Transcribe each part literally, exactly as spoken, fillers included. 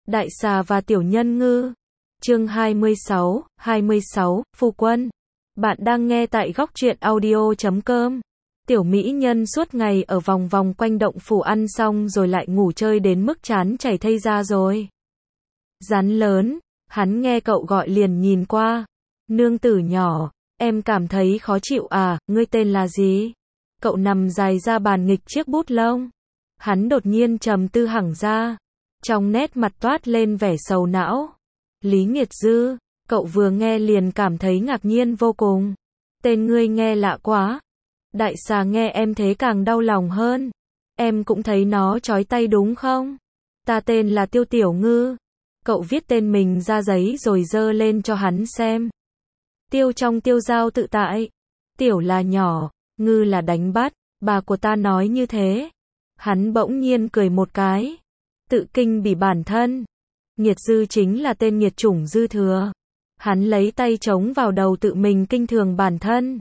Đại xà và tiểu nhân ngư. Chương hai mươi sáu, hai mươi sáu, Phu Quân. Bạn đang nghe tại góc truyện audio chấm com. Tiểu mỹ nhân suốt ngày ở vòng vòng quanh động phủ ăn xong rồi lại ngủ chơi đến mức chán chảy thây ra rồi. Rắn lớn, hắn nghe cậu gọi liền nhìn qua. Nương tử nhỏ, em cảm thấy khó chịu à, ngươi tên là gì? Cậu nằm dài ra bàn nghịch chiếc bút lông. Hắn đột nhiên trầm tư hẳn ra. Trong nét mặt toát lên vẻ sầu não. Lý Nghiệt Dư, cậu vừa nghe liền cảm thấy ngạc nhiên vô cùng. Tên ngươi nghe lạ quá. Đại xà nghe em thế càng đau lòng hơn. Em cũng thấy nó chói tay đúng không? Ta tên là Tiêu Tiểu Ngư. Cậu viết tên mình ra giấy rồi dơ lên cho hắn xem. Tiêu trong tiêu giao tự tại. Tiểu là nhỏ, ngư là đánh bắt, bà của ta nói như thế. Hắn bỗng nhiên cười một cái. Tự kinh bỉ bản thân. Nghiệt dư chính là tên nghiệt chủng dư thừa. Hắn lấy tay chống vào đầu tự mình kinh thường bản thân.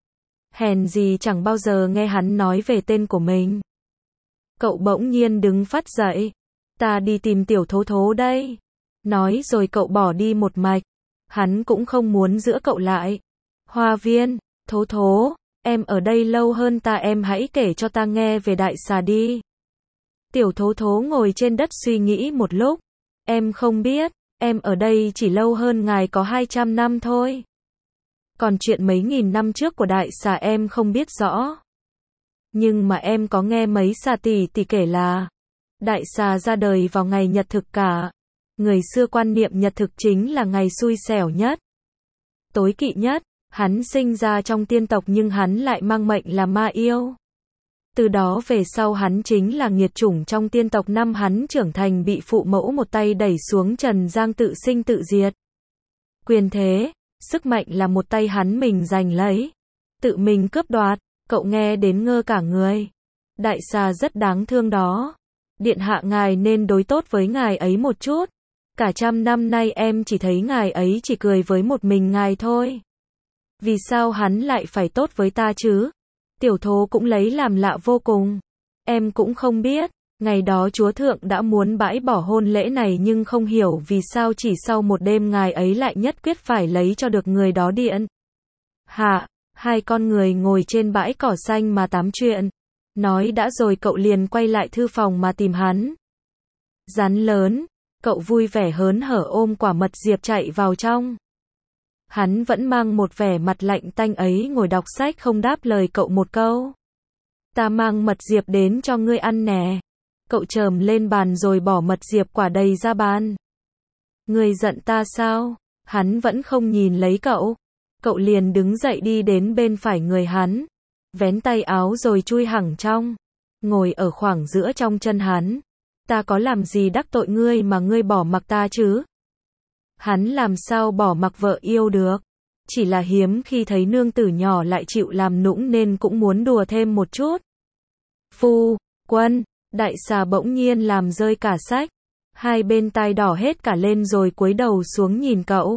Hèn gì chẳng bao giờ nghe hắn nói về tên của mình. Cậu bỗng nhiên đứng phắt dậy. Ta đi tìm tiểu thố thố đây. Nói rồi cậu bỏ đi một mạch. Hắn cũng không muốn giữ cậu lại. Hoa viên, thố thố, em ở đây lâu hơn ta, em hãy kể cho ta nghe về đại xà đi. Tiểu thố thố ngồi trên đất suy nghĩ một lúc. Em không biết, em ở đây chỉ lâu hơn ngài có hai trăm năm thôi. Còn chuyện mấy nghìn năm trước của đại xà em không biết rõ. Nhưng mà em có nghe mấy xà tỷ tỷ kể là đại xà ra đời vào ngày nhật thực cả. Người xưa quan niệm nhật thực chính là ngày xui xẻo nhất, tối kỵ nhất. Hắn sinh ra trong tiên tộc nhưng hắn lại mang mệnh là ma yêu. Từ đó về sau hắn chính là nghiệt chủng trong tiên tộc. Năm hắn trưởng thành bị phụ mẫu một tay đẩy xuống trần gian tự sinh tự diệt. Quyền thế, sức mạnh là một tay hắn mình giành lấy, tự mình cướp đoạt. Cậu nghe đến ngơ cả người. Đại xà rất đáng thương đó. Điện hạ ngài nên đối tốt với ngài ấy một chút. Cả trăm năm nay em chỉ thấy ngài ấy chỉ cười với một mình ngài thôi. Vì sao hắn lại phải tốt với ta chứ? Tiểu thố cũng lấy làm lạ vô cùng. Em cũng không biết. Ngày đó chúa thượng đã muốn bãi bỏ hôn lễ này nhưng không hiểu vì sao chỉ sau một đêm ngài ấy lại nhất quyết phải lấy cho được người đó điện hạ. Hai con người ngồi trên bãi cỏ xanh mà tám chuyện. Nói đã rồi cậu liền quay lại thư phòng mà tìm hắn. Rắn lớn, cậu vui vẻ hớn hở ôm quả mật diệp chạy vào trong. Hắn vẫn mang một vẻ mặt lạnh tanh ấy ngồi đọc sách không đáp lời cậu một câu. Ta mang mật diệp đến cho ngươi ăn nè. Cậu trồm lên bàn rồi bỏ mật diệp quả đầy ra bàn. Ngươi giận ta sao? Hắn vẫn không nhìn lấy cậu. Cậu liền đứng dậy đi đến bên phải người hắn. Vén tay áo rồi chui hẳn trong. Ngồi ở khoảng giữa trong chân hắn. Ta có làm gì đắc tội ngươi mà ngươi bỏ mặc ta chứ? Hắn làm sao bỏ mặc vợ yêu được? Chỉ là hiếm khi thấy nương tử nhỏ lại chịu làm nũng nên cũng muốn đùa thêm một chút. Phu quân, đại xà bỗng nhiên làm rơi cả sách. Hai bên tai đỏ hết cả lên rồi cúi đầu xuống nhìn cậu.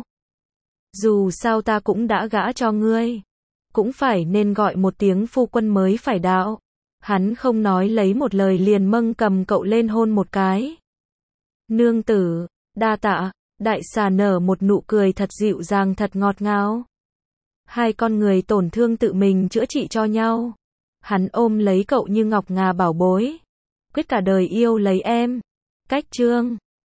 Dù sao ta cũng đã gả cho ngươi. Cũng phải nên gọi một tiếng phu quân mới phải đạo. Hắn không nói lấy một lời liền mâng cầm cậu lên hôn một cái. Nương tử, đa tạ. Đại xà nở một nụ cười thật dịu dàng thật ngọt ngào. Hai con người tổn thương tự mình chữa trị cho nhau. Hắn ôm lấy cậu như ngọc ngà bảo bối. Quyết cả đời yêu lấy em. Cách chương